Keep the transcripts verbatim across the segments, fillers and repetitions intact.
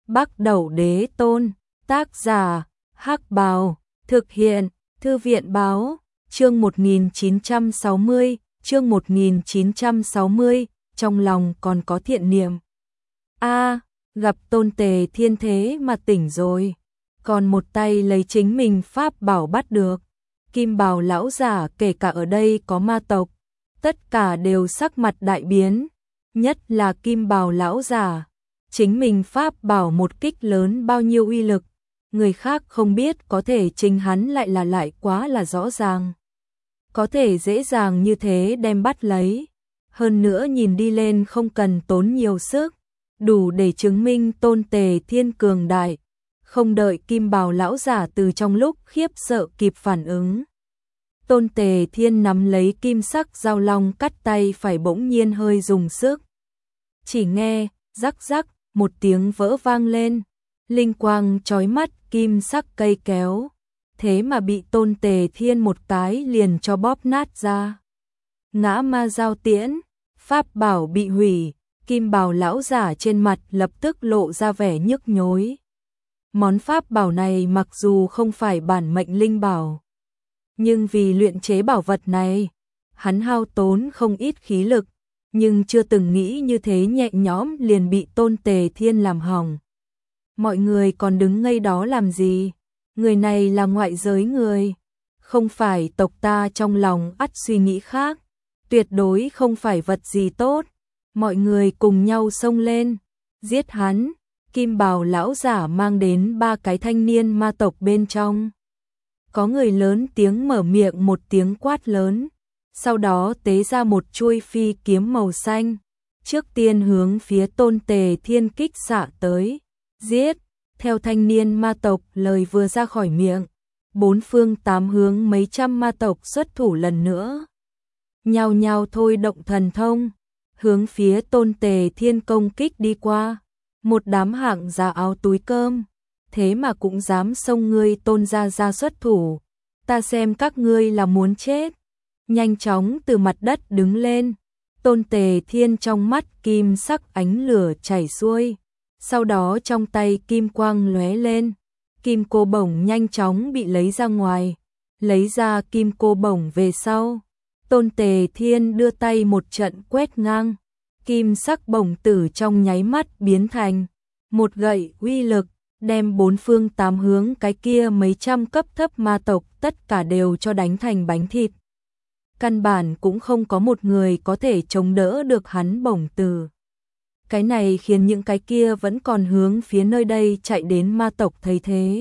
Bắc Đẩu Đế Tôn, tác giả, Hắc Bào, thực hiện, Thư viện báo, chương một nghìn chín trăm sáu mươi, chương một nghìn chín trăm sáu mươi, trong lòng còn có thiện niệm. A, gặp Tôn Tề Thiên thế mà tỉnh rồi, còn một tay lấy chính mình pháp bảo bắt được. Kim Bào lão giả kể cả ở đây có ma tộc, tất cả đều sắc mặt đại biến, nhất là Kim Bào lão giả, chính mình pháp bảo một kích lớn bao nhiêu uy lực, người khác không biết, có thể chính hắn lại là lại quá là rõ ràng. Có thể dễ dàng như thế đem bắt lấy, hơn nữa nhìn đi lên không cần tốn nhiều sức, đủ để chứng minh Tôn Tề Thiên cường đại. Không đợi Kim Bào lão giả từ trong lúc khiếp sợ kịp phản ứng, Tôn Tề Thiên nắm lấy kim sắc dao long cắt tay phải bỗng nhiên hơi dùng sức. Chỉ nghe rắc rắc một tiếng vỡ vang lên, linh quang chói mắt kim sắc cây kéo, thế mà bị Tôn Tề Thiên một cái liền cho bóp nát ra. Ngã ma giao tiễn, pháp bảo bị hủy, Kim Bào lão giả trên mặt lập tức lộ ra vẻ nhức nhối. Món pháp bảo này mặc dù không phải bản mệnh linh bảo, nhưng vì luyện chế bảo vật này, hắn hao tốn không ít khí lực, nhưng chưa từng nghĩ như thế nhẹ nhõm liền bị Tôn Tề Thiên làm hỏng. Mọi người còn đứng ngây đó làm gì? Người này là ngoại giới người, không phải tộc ta, trong lòng ắt suy nghĩ khác, tuyệt đối không phải vật gì tốt. Mọi người cùng nhau xông lên, giết hắn. Kim Bào lão giả mang đến ba cái thanh niên ma tộc bên trong. Có người lớn tiếng mở miệng một tiếng quát lớn, sau đó tế ra một chuôi phi kiếm màu xanh, trước tiên hướng phía Tôn Tề Thiên kích xạ tới. Giết! Theo thanh niên ma tộc lời vừa ra khỏi miệng, bốn phương tám hướng mấy trăm ma tộc xuất thủ lần nữa. Nhao nhao thôi động thần thông, hướng phía Tôn Tề Thiên công kích đi qua. Một đám hạng giá áo túi cơm, thế mà cũng dám xông ngươi Tôn gia ra xuất thủ, ta xem các ngươi là muốn chết. Nhanh chóng từ mặt đất đứng lên, Tôn Tề Thiên trong mắt kim sắc ánh lửa chảy xuôi, sau đó trong tay kim quang lóe lên, kim cô bổng nhanh chóng bị lấy ra ngoài. Lấy ra kim cô bổng về sau, Tôn Tề Thiên đưa tay một trận quét ngang, kim sắc bổng tử trong nháy mắt biến thành một gậy uy lực, đem bốn phương tám hướng cái kia mấy trăm cấp thấp ma tộc tất cả đều cho đánh thành bánh thịt. Căn bản cũng không có một người có thể chống đỡ được hắn bổng tử. Cái này khiến những cái kia vẫn còn hướng phía nơi đây chạy đến ma tộc thấy thế,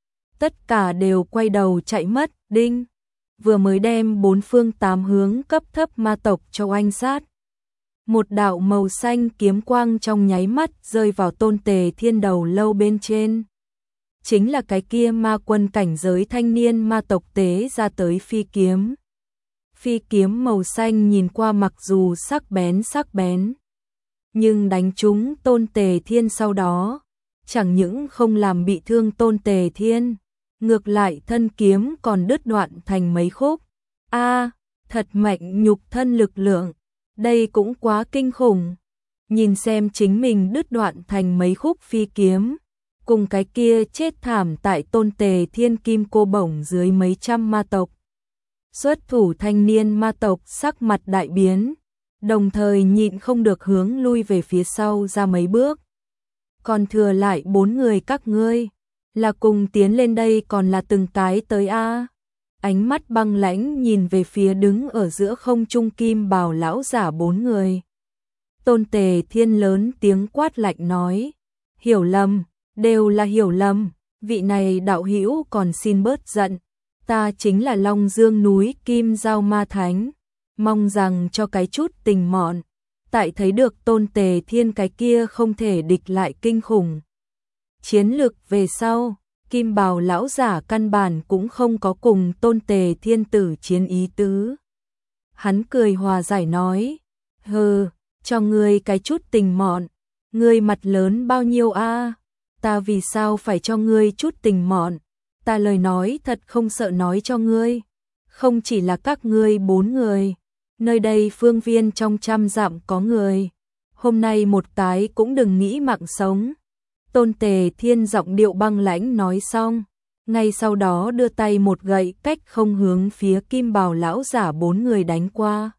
tất cả đều quay đầu chạy mất. Đinh! Vừa mới đem bốn phương tám hướng cấp thấp ma tộc cho oanh sát, một đạo màu xanh kiếm quang trong nháy mắt rơi vào Tôn Tề Thiên đầu lâu bên trên. Chính là cái kia ma quân cảnh giới thanh niên ma tộc tế ra tới phi kiếm. Phi kiếm màu xanh nhìn qua mặc dù sắc bén sắc bén, nhưng đánh trúng Tôn Tề Thiên sau đó, chẳng những không làm bị thương Tôn Tề Thiên, ngược lại thân kiếm còn đứt đoạn thành mấy khúc. A, thật mạnh nhục thân lực lượng, đây cũng quá kinh khủng. Nhìn xem chính mình đứt đoạn thành mấy khúc phi kiếm, cùng cái kia chết thảm tại Tôn Tề Thiên kim cô bổng dưới mấy trăm ma tộc. Xuất thủ thanh niên ma tộc sắc mặt đại biến, đồng thời nhịn không được hướng lui về phía sau ra mấy bước. Còn thừa lại bốn người các ngươi, là cùng tiến lên đây còn là từng cái tới a? Ánh mắt băng lãnh nhìn về phía đứng ở giữa không trung Kim Bào lão giả bốn người. Tôn Tề Thiên lớn tiếng quát lạnh nói, hiểu lầm, đều là hiểu lầm, vị này đạo hữu còn xin bớt giận, ta chính là Long Dương núi Kim Giao Ma Thánh, mong rằng cho cái chút tình mọn. Tại thấy được Tôn Tề Thiên cái kia không thể địch lại kinh khủng chiến lực về sau, Kim Bào lão giả căn bản cũng không có cùng Tôn Tề Thiên tử chiến ý tứ. Hắn cười hòa giải nói, hừ, cho ngươi cái chút tình mọn, ngươi mặt lớn bao nhiêu a? Ta vì sao phải cho ngươi chút tình mọn? Ta lời nói thật không sợ nói cho ngươi, không chỉ là các ngươi bốn người, nơi đây phương viên trong trăm dặm có người, hôm nay một cái cũng đừng nghĩ mạng sống. Tôn Tề Thiên giọng điệu băng lãnh nói xong, ngay sau đó đưa tay một gậy cách không hướng phía Kim Bào lão giả bốn người đánh qua.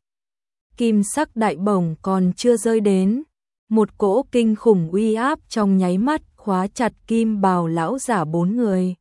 Kim sắc đại bổng còn chưa rơi đến, một cỗ kinh khủng uy áp trong nháy mắt khóa chặt Kim Bào lão giả bốn người.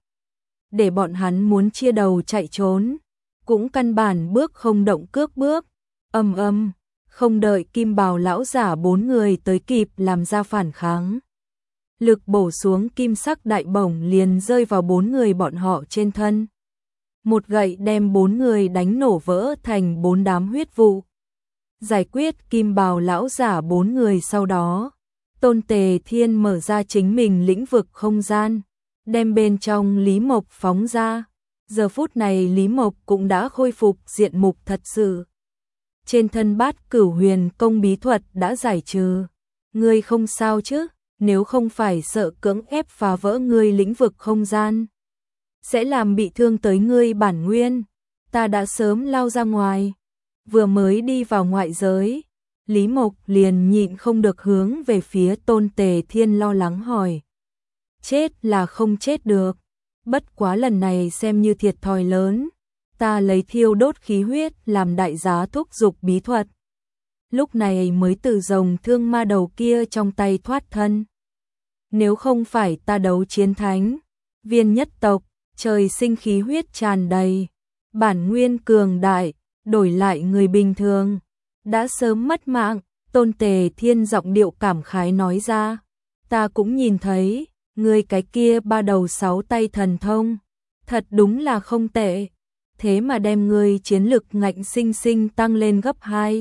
Để bọn hắn muốn chia đầu chạy trốn, cũng căn bản bước không động cước bước. Ầm ầm, không đợi Kim Bào lão giả bốn người tới kịp làm ra phản kháng. Lực bổ xuống kim sắc đại bổng liền rơi vào bốn người bọn họ trên thân. Một gậy đem bốn người đánh nổ vỡ thành bốn đám huyết vụ. Giải quyết Kim Bào lão giả bốn người sau đó, Tôn Tề Thiên mở ra chính mình lĩnh vực không gian, đem bên trong Lý Mộc phóng ra. Giờ phút này Lý Mộc cũng đã khôi phục diện mục thật sự. Trên thân Bát Cửu Huyền công bí thuật đã giải trừ. Ngươi không sao chứ? Nếu không phải sợ cưỡng ép phá vỡ ngươi lĩnh vực không gian, sẽ làm bị thương tới ngươi bản nguyên, ta đã sớm lao ra ngoài. Vừa mới đi vào ngoại giới, Lý Mộc liền nhịn không được hướng về phía Tôn Tề Thiên lo lắng hỏi. Chết là không chết được, bất quá lần này xem như thiệt thòi lớn, ta lấy thiêu đốt khí huyết làm đại giá thúc dục bí thuật. Lúc này mới từ rồng thương ma đầu kia trong tay thoát thân. Nếu không phải ta đấu chiến thánh, viên nhất tộc, trời sinh khí huyết tràn đầy, bản nguyên cường đại, đổi lại người bình thường, đã sớm mất mạng. Tôn Tề Thiên giọng điệu cảm khái nói ra, ta cũng nhìn thấy, ngươi cái kia ba đầu sáu tay thần thông, thật đúng là không tệ, thế mà đem ngươi chiến lực ngạnh sinh sinh tăng lên gấp hai.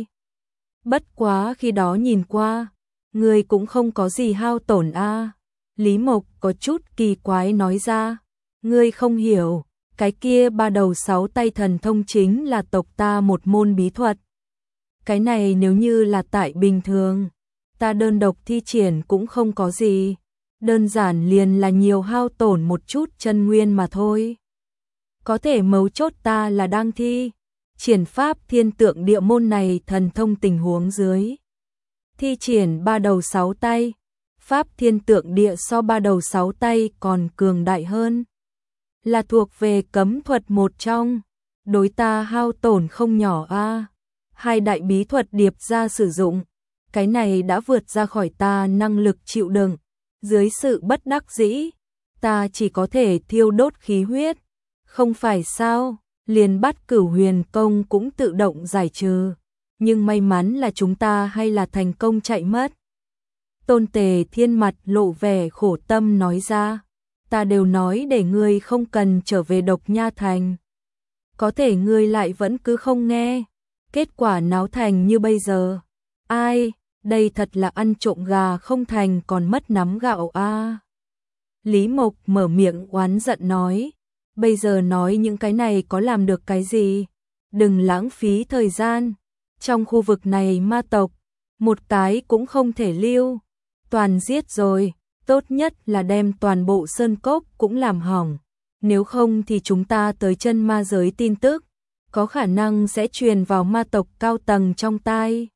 Bất quá khi đó nhìn qua, ngươi cũng không có gì hao tổn a. À. Lý Mộc có chút kỳ quái nói ra, ngươi không hiểu, cái kia ba đầu sáu tay thần thông chính là tộc ta một môn bí thuật. Cái này nếu như là tại bình thường, ta đơn độc thi triển cũng không có gì, đơn giản liền là nhiều hao tổn một chút chân nguyên mà thôi. Có thể mấu chốt ta là đang thi triển pháp thiên tượng địa môn này thần thông tình huống dưới. Thi triển ba đầu sáu tay, pháp thiên tượng địa so ba đầu sáu tay còn cường đại hơn. Là thuộc về cấm thuật một trong, đối ta hao tổn không nhỏ a. À. Hai đại bí thuật điệp ra sử dụng, cái này đã vượt ra khỏi ta năng lực chịu đựng. Dưới sự bất đắc dĩ, ta chỉ có thể thiêu đốt khí huyết. Không phải sao, liền Bát Cửu Huyền công cũng tự động giải trừ. Nhưng may mắn là chúng ta hay là thành công chạy mất. Tôn Tề Thiên mặt lộ vẻ khổ tâm nói ra, ta đều nói để ngươi không cần trở về Độc Nha Thành. Có thể ngươi lại vẫn cứ không nghe, kết quả náo thành như bây giờ. Ai, đây thật là ăn trộm gà không thành còn mất nắm gạo a. À. Lý Mộc mở miệng oán giận nói, bây giờ nói những cái này có làm được cái gì? Đừng lãng phí thời gian, trong khu vực này ma tộc, một cái cũng không thể lưu. Toàn giết rồi, tốt nhất là đem toàn bộ sơn cốc cũng làm hỏng. Nếu không thì chúng ta tới chân ma giới tin tức, có khả năng sẽ truyền vào ma tộc cao tầng trong tai.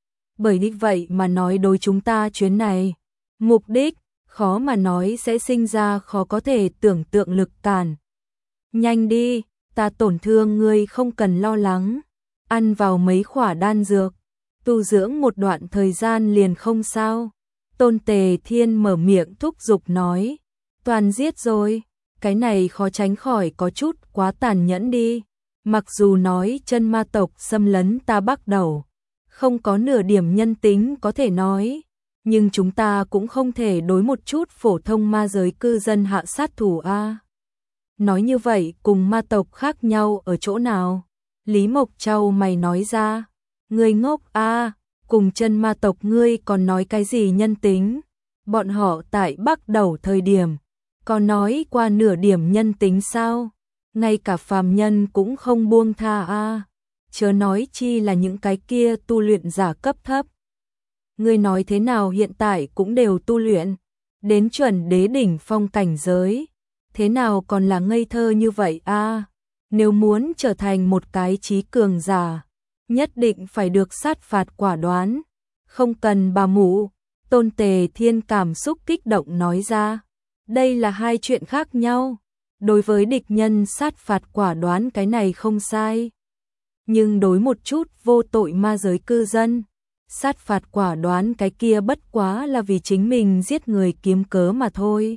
Bởi như vậy mà nói đối chúng ta chuyến này, mục đích, khó mà nói sẽ sinh ra khó có thể tưởng tượng lực cản. Nhanh đi, ta tổn thương ngươi không cần lo lắng, ăn vào mấy khỏa đan dược, tu dưỡng một đoạn thời gian liền không sao. Tôn Tề Thiên mở miệng thúc giục nói, toàn giết rồi, cái này khó tránh khỏi có chút quá tàn nhẫn đi. Mặc dù nói chân ma tộc xâm lấn ta Bắc Đầu, không có nửa điểm nhân tính có thể nói, nhưng chúng ta cũng không thể đối một chút phổ thông ma giới cư dân hạ sát thủ a. À. Nói như vậy cùng ma tộc khác nhau ở chỗ nào? Lý Mộc Châu mày nói ra, ngươi ngốc a. À. Cùng chân ma tộc ngươi còn nói cái gì nhân tính? Bọn họ tại Bắc Đầu thời điểm, có nói qua nửa điểm nhân tính sao? Ngay cả phàm nhân cũng không buông tha a. À. Chớ nói chi là những cái kia tu luyện giả cấp thấp. Ngươi nói thế nào hiện tại cũng đều tu luyện, đến chuẩn đế đỉnh phong cảnh giới. Thế nào còn là ngây thơ như vậy a? À. Nếu muốn trở thành một cái trí cường giả, nhất định phải được sát phạt quả đoán, không cần bà mụ, Tôn Tề Thiên cảm xúc kích động nói ra. Đây là hai chuyện khác nhau. Đối với địch nhân sát phạt quả đoán cái này không sai. Nhưng đối một chút vô tội ma giới cư dân, sát phạt quả đoán cái kia bất quá là vì chính mình giết người kiếm cớ mà thôi.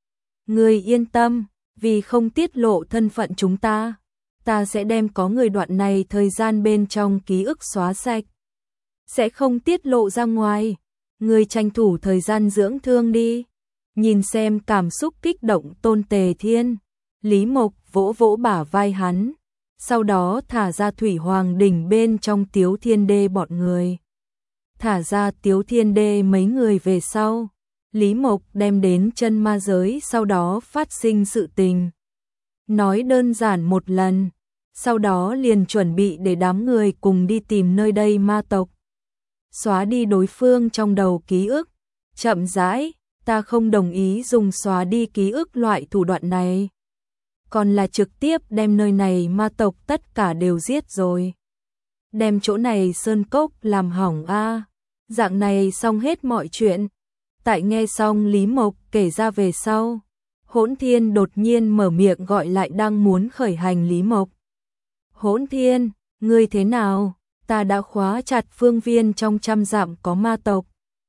Ngươi yên tâm, vì không tiết lộ thân phận chúng ta, ta sẽ đem có người đoạn này thời gian bên trong ký ức xóa sạch. Sẽ không tiết lộ ra ngoài, ngươi tranh thủ thời gian dưỡng thương đi. Nhìn xem cảm xúc kích động Tôn Tề Thiên, Lý Mộc vỗ vỗ bả vai hắn, sau đó thả ra Thủy Hoàng đỉnh bên trong Tiếu Thiên Đê bọn người. Thả ra Tiếu Thiên Đê mấy người về sau, Lý Mộc đem đến chân ma giới sau đó phát sinh sự tình. Nói đơn giản một lần, sau đó liền chuẩn bị để đám người cùng đi tìm nơi đây ma tộc. Xóa đi đối phương trong đầu ký ức, chậm rãi, ta không đồng ý dùng xóa đi ký ức loại thủ đoạn này. Còn là trực tiếp đem nơi này ma tộc tất cả đều giết rồi. Đem chỗ này sơn cốc làm hỏng a. Dạng này xong hết mọi chuyện. Tại nghe xong Lý Mộc kể ra về sau, Hỗn Thiên đột nhiên mở miệng gọi lại đang muốn khởi hành Lý Mộc. Hỗn Thiên, ngươi thế nào? Ta đã khóa chặt phương viên trong trăm dặm có ma tộc.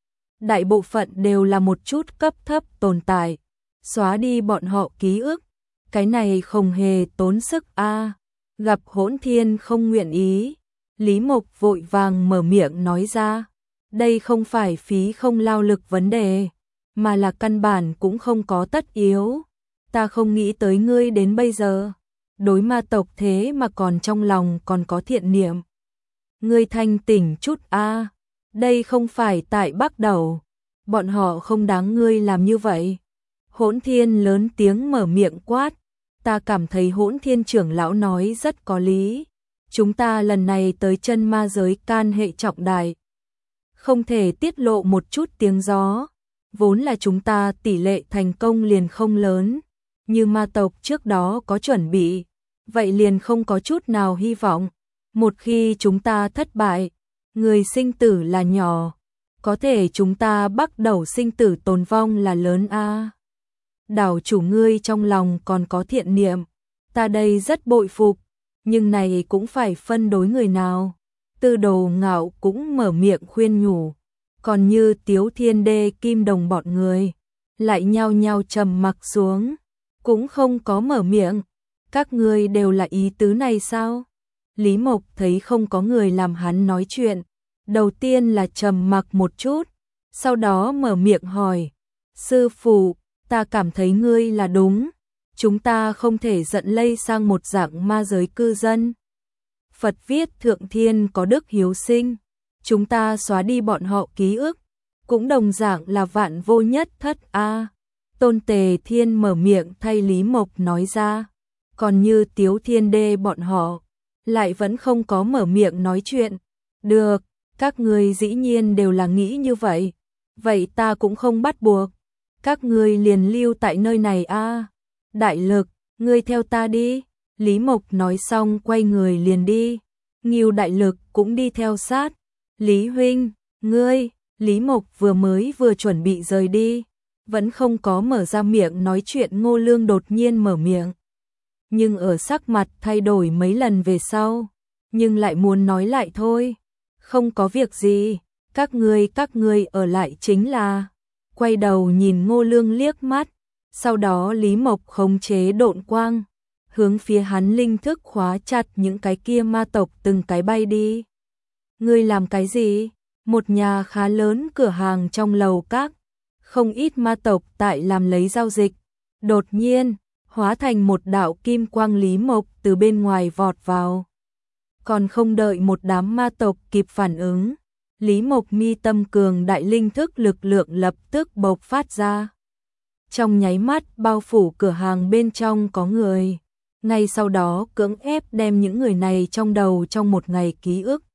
Đại bộ phận đều là một chút cấp thấp tồn tại. Xóa đi bọn họ ký ức. Cái này không hề tốn sức a. Gặp Hỗn Thiên không nguyện ý, Lý Mộc vội vàng mở miệng nói ra. Đây không phải phí không lao lực vấn đề, mà là căn bản cũng không có tất yếu. Ta không nghĩ tới ngươi đến bây giờ. Đối ma tộc thế mà còn trong lòng còn có thiện niệm. Ngươi thanh tỉnh chút a. Đây không phải tại Bắc Đầu. Bọn họ không đáng ngươi làm như vậy. Hỗn Thiên lớn tiếng mở miệng quát. Ta cảm thấy Hỗn Thiên trưởng lão nói rất có lý. Chúng ta lần này tới chân ma giới can hệ trọng đại. Không thể tiết lộ một chút tiếng gió. Vốn là chúng ta tỷ lệ thành công liền không lớn. Như ma tộc trước đó có chuẩn bị. Vậy liền không có chút nào hy vọng. Một khi chúng ta thất bại, người sinh tử là nhỏ. Có thể chúng ta bắt đầu sinh tử tồn vong là lớn a. Đảo chủ ngươi trong lòng còn có thiện niệm. Ta đây rất bội phục. Nhưng này cũng phải phân đối người nào. Tư Đồ Ngạo cũng mở miệng khuyên nhủ. Còn như Tiếu Thiên Đê Kim Đồng bọn người, lại nhao nhao trầm mặc xuống. Cũng không có mở miệng. Các ngươi đều là ý tứ này sao? Lý Mộc thấy không có người làm hắn nói chuyện. Đầu tiên là trầm mặc một chút. Sau đó mở miệng hỏi. Sư phụ, ta cảm thấy ngươi là đúng. Chúng ta không thể giận lây sang một dạng ma giới cư dân. Phật viết thượng thiên có đức hiếu sinh. Chúng ta xóa đi bọn họ ký ức. Cũng đồng dạng là vạn vô nhất thất a. Tôn Tề Thiên mở miệng thay Lý Mộc nói ra. Còn như Tiếu Thiên Đê bọn họ, lại vẫn không có mở miệng nói chuyện. Được, các ngươi dĩ nhiên đều là nghĩ như vậy. Vậy ta cũng không bắt buộc. Các ngươi liền lưu tại nơi này a. Đại Lực, ngươi theo ta đi. Lý Mộc nói xong quay người liền đi. Ngưu Đại Lực cũng đi theo sát. Lý huynh, ngươi, Lý Mộc vừa mới vừa chuẩn bị rời đi. Vẫn không có mở ra miệng nói chuyện, Ngô Lương đột nhiên mở miệng. Nhưng ở sắc mặt thay đổi mấy lần về sau. Nhưng lại muốn nói lại thôi. Không có việc gì, các ngươi các ngươi ở lại chính là. Quay đầu nhìn Ngô Lương liếc mắt. Sau đó Lý Mộc khống chế độn quang. Hướng phía hắn linh thức khóa chặt những cái kia ma tộc từng cái bay đi. Ngươi làm cái gì? Một nhà khá lớn cửa hàng trong lầu các. Không ít ma tộc tại làm lấy giao dịch. Đột nhiên, hóa thành một đạo kim quang, Lý Mộc từ bên ngoài vọt vào. Còn không đợi một đám ma tộc kịp phản ứng, Lý Mộc mi tâm cường đại linh thức lực lượng lập tức bộc phát ra. Trong nháy mắt bao phủ cửa hàng bên trong có người. Ngay sau đó cưỡng ép đem những người này trong đầu trong một ngày ký ức.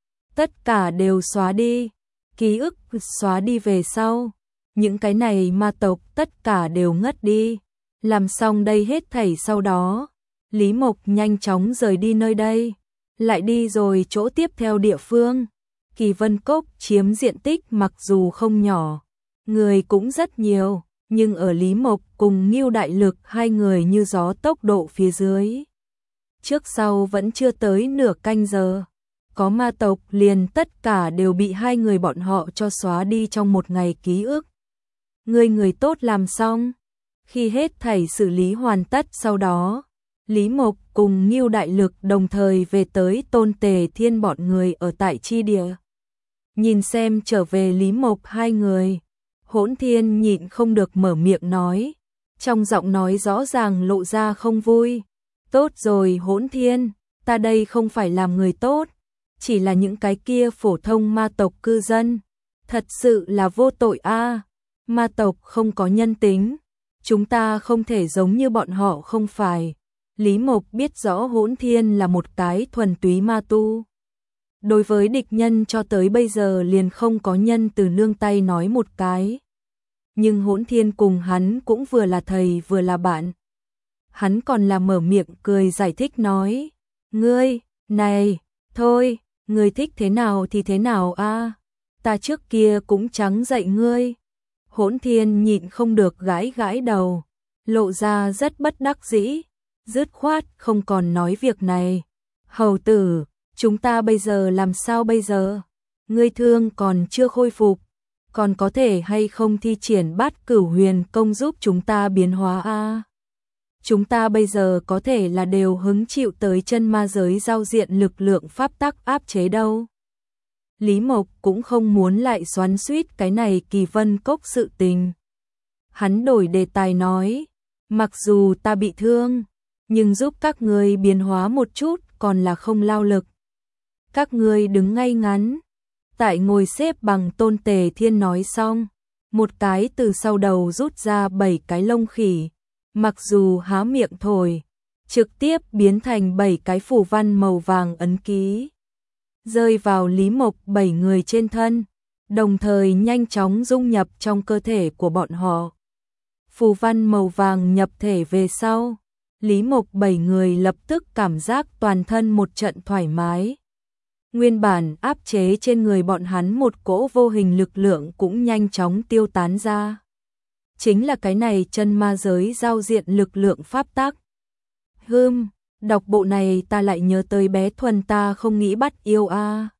Tất cả đều xóa đi. Ký ức xóa đi về sau. Những cái này ma tộc tất cả đều ngất đi. Làm xong đây hết thảy sau đó, Lý Mộc nhanh chóng rời đi nơi đây. Lại đi rồi chỗ tiếp theo địa phương. Kỳ Vân Cốc chiếm diện tích mặc dù không nhỏ, người cũng rất nhiều, nhưng ở Lý Mộc cùng Ngưu Đại Lực hai người như gió tốc độ phía dưới. Trước sau vẫn chưa tới nửa canh giờ, có ma tộc liền tất cả đều bị hai người bọn họ cho xóa đi trong một ngày ký ức. Người người tốt làm xong, khi hết thảy xử lý hoàn tất sau đó, Lý Mộc cùng Ngưu Đại Lực đồng thời về tới Tôn Tề Thiên bọn người ở tại chi địa. Nhìn xem trở về Lý Mộc hai người, Hỗn Thiên nhịn không được mở miệng nói, trong giọng nói rõ ràng lộ ra không vui. Tốt rồi Hỗn Thiên, ta đây không phải làm người tốt, chỉ là những cái kia phổ thông ma tộc cư dân, thật sự là vô tội a. Ma tộc không có nhân tính, chúng ta không thể giống như bọn họ không phải. Lý Mộc biết rõ Hỗn Thiên là một cái thuần túy ma tu. Đối với địch nhân cho tới bây giờ liền không có nhân từ nương tay nói một cái. Nhưng Hỗn Thiên cùng hắn cũng vừa là thầy vừa là bạn. Hắn còn là mở miệng cười giải thích nói, ngươi, này, thôi, ngươi thích thế nào thì thế nào a, ta trước kia cũng chẳng dạy ngươi. Hỗn Thiên nhịn không được gãi gãi đầu, lộ ra rất bất đắc dĩ, dứt khoát không còn nói việc này. Hầu tử, chúng ta bây giờ làm sao bây giờ? Ngươi thương còn chưa khôi phục, còn có thể hay không thi triển Bát Cửu Huyền công giúp chúng ta biến hóa a? Chúng ta bây giờ có thể là đều hứng chịu tới chân ma giới giao diện lực lượng pháp tắc áp chế đâu. Lý Mộc cũng không muốn lại xoắn xuýt cái này Kỳ Vân Cốc sự tình. Hắn đổi đề tài nói, mặc dù ta bị thương, nhưng giúp các ngươi biến hóa một chút còn là không lao lực. Các ngươi đứng ngay ngắn, tại ngồi xếp bằng. Tôn Tề Thiên nói xong, một cái từ sau đầu rút ra bảy cái lông khỉ, mặc dù há miệng thổi, trực tiếp biến thành bảy cái phù văn màu vàng ấn ký, rơi vào Lý Mộc bảy người trên thân, đồng thời nhanh chóng dung nhập trong cơ thể của bọn họ. Phù văn màu vàng nhập thể về sau, Lý Mộc bảy người lập tức cảm giác toàn thân một trận thoải mái. Nguyên bản áp chế trên người bọn hắn một cỗ vô hình lực lượng cũng nhanh chóng tiêu tán ra. Chính là cái này chân ma giới giao diện lực lượng pháp tắc. Hừm, đọc bộ này ta lại nhớ tới bé Thuần ta không nghĩ bắt yêu a.